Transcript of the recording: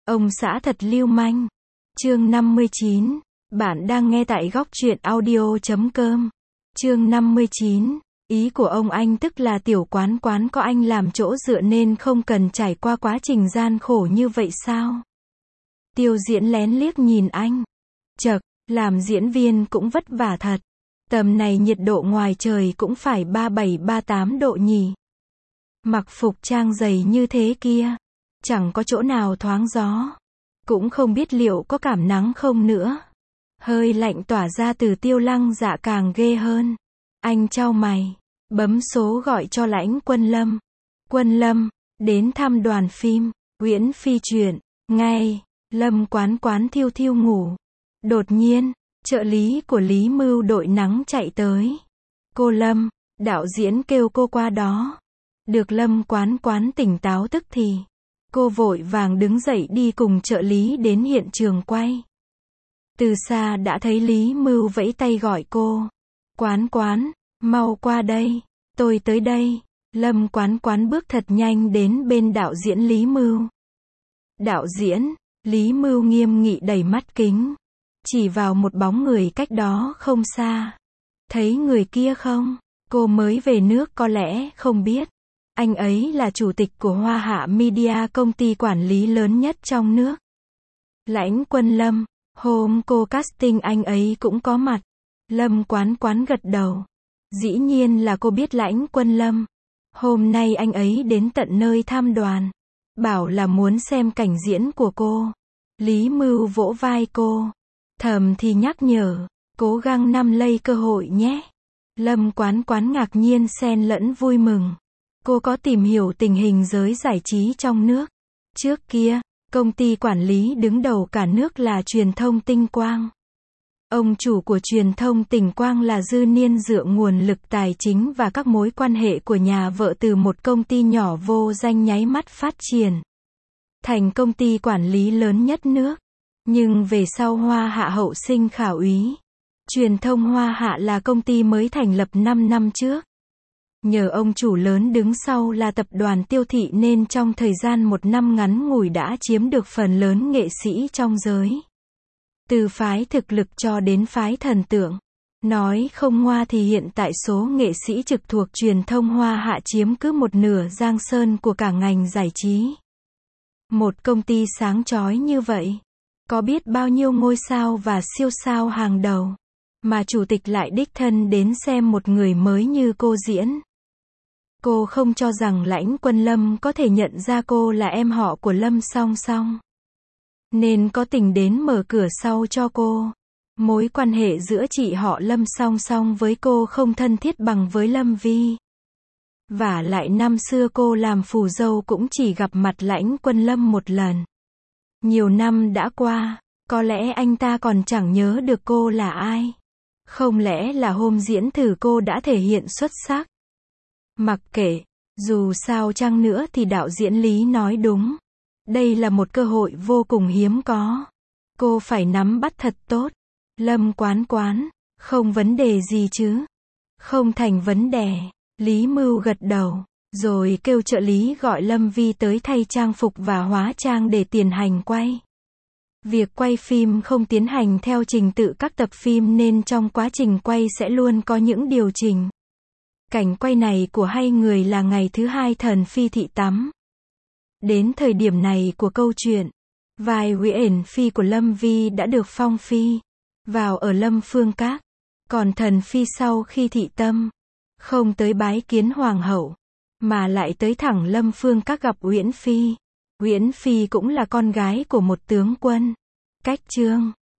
Ông xã thật lưu manh. Chương 59. Bạn đang nghe tại góc truyện audio.com. Chương 59. Ý của ông anh tức là tiểu quán quán có anh làm chỗ dựa nên không cần trải qua quá trình gian khổ như vậy sao? Tiêu Diễn lén liếc nhìn anh. Chậc, làm diễn viên cũng vất vả thật. Tầm này nhiệt độ ngoài trời cũng phải 37-38 độ nhỉ. Mặc phục trang dày như thế kia, chẳng có chỗ nào thoáng gió. Cũng không biết liệu có cảm nắng không nữa. Hơi lạnh tỏa ra từ Tiêu Lăng Dạ càng ghê hơn. Anh chau mày, bấm số gọi cho Lãnh Quân Lâm. Quân Lâm, đến thăm đoàn phim, Uyển Phi truyện, ngay, Lâm quán quán thiêu thiêu ngủ. Đột nhiên, trợ lý của Lý Mưu đội nắng chạy tới. Cô Lâm, đạo diễn kêu cô qua đó. Được Lâm quán quán tỉnh táo tức thì. Cô vội vàng đứng dậy đi cùng trợ lý đến hiện trường quay. Từ xa đã thấy Lý Mưu vẫy tay gọi cô. Quán quán, mau qua đây, tôi tới đây. Lâm quán quán bước thật nhanh đến bên đạo diễn Lý Mưu. Đạo diễn, Lý Mưu nghiêm nghị đẩy mắt kính. Chỉ vào một bóng người cách đó không xa. Thấy người kia không? Cô mới về nước có lẽ không biết. Anh ấy là chủ tịch của Hoa Hạ Media, công ty quản lý lớn nhất trong nước. Lãnh Quân Lâm, hôm cô casting anh ấy cũng có mặt. Lâm quán quán gật đầu. Dĩ nhiên là cô biết Lãnh Quân Lâm. Hôm nay anh ấy đến tận nơi thăm đoàn. Bảo là muốn xem cảnh diễn của cô. Lý Mưu vỗ vai cô. Thầm thì nhắc nhở, cố gắng nắm lấy cơ hội nhé. Lâm quán quán ngạc nhiên xen lẫn vui mừng. Cô có tìm hiểu tình hình giới giải trí trong nước. Trước kia, công ty quản lý đứng đầu cả nước là Truyền thông Tinh Quang. Ông chủ của Truyền thông Tinh Quang là Dư Niên dựa nguồn lực tài chính và các mối quan hệ của nhà vợ từ một công ty nhỏ vô danh nháy mắt phát triển thành công ty quản lý lớn nhất nước. Nhưng về sau Hoa Hạ hậu sinh khảo úy. Truyền thông Hoa Hạ là công ty mới thành lập 5 năm trước. Nhờ ông chủ lớn đứng sau là tập đoàn Tiêu Thị nên trong thời gian 1 năm ngắn ngủi đã chiếm được phần lớn nghệ sĩ trong giới. Từ phái thực lực cho đến phái thần tượng. Nói không ngoa thì hiện tại số nghệ sĩ trực thuộc truyền thông Hoa Hạ chiếm cứ 1/2 giang sơn của cả ngành giải trí. Một công ty sáng chói như vậy, có biết bao nhiêu ngôi sao và siêu sao hàng đầu. Mà chủ tịch lại đích thân đến xem một người mới như cô diễn. Cô không cho rằng Lãnh Quân Lâm có thể nhận ra cô là em họ của Lâm Song Song. Nên có tình đến mở cửa sau cho cô. Mối quan hệ giữa chị họ Lâm Song Song với cô không thân thiết bằng với Lâm Vi. Vả lại năm xưa cô làm phù dâu cũng chỉ gặp mặt Lãnh Quân Lâm một lần. Nhiều năm đã qua, có lẽ anh ta còn chẳng nhớ được cô là ai. Không lẽ là hôm diễn thử cô đã thể hiện xuất sắc. Mặc kệ, dù sao chăng nữa thì đạo diễn Lý nói đúng. Đây là một cơ hội vô cùng hiếm có. Cô phải nắm bắt thật tốt. Lâm quán quán, không vấn đề gì chứ? Không thành vấn đề. Lý Mưu gật đầu, rồi kêu trợ lý gọi Lâm Vi tới thay trang phục và hóa trang để tiền hành quay. Việc quay phim không tiến hành theo trình tự các tập phim nên trong quá trình quay sẽ luôn có những điều chỉnh. Cảnh quay này của hai người là ngày thứ 2 Thần Phi thị tắm. Đến thời điểm này của câu chuyện, vai Uyển Phi của Lâm Vi đã được phong phi vào ở Lâm Phương Các. Còn Thần Phi sau khi thị tâm, không tới bái kiến hoàng hậu, mà lại tới thẳng Lâm Phương Các gặp Uyển Phi. Uyển Phi cũng là con gái của một tướng quân. Cách chương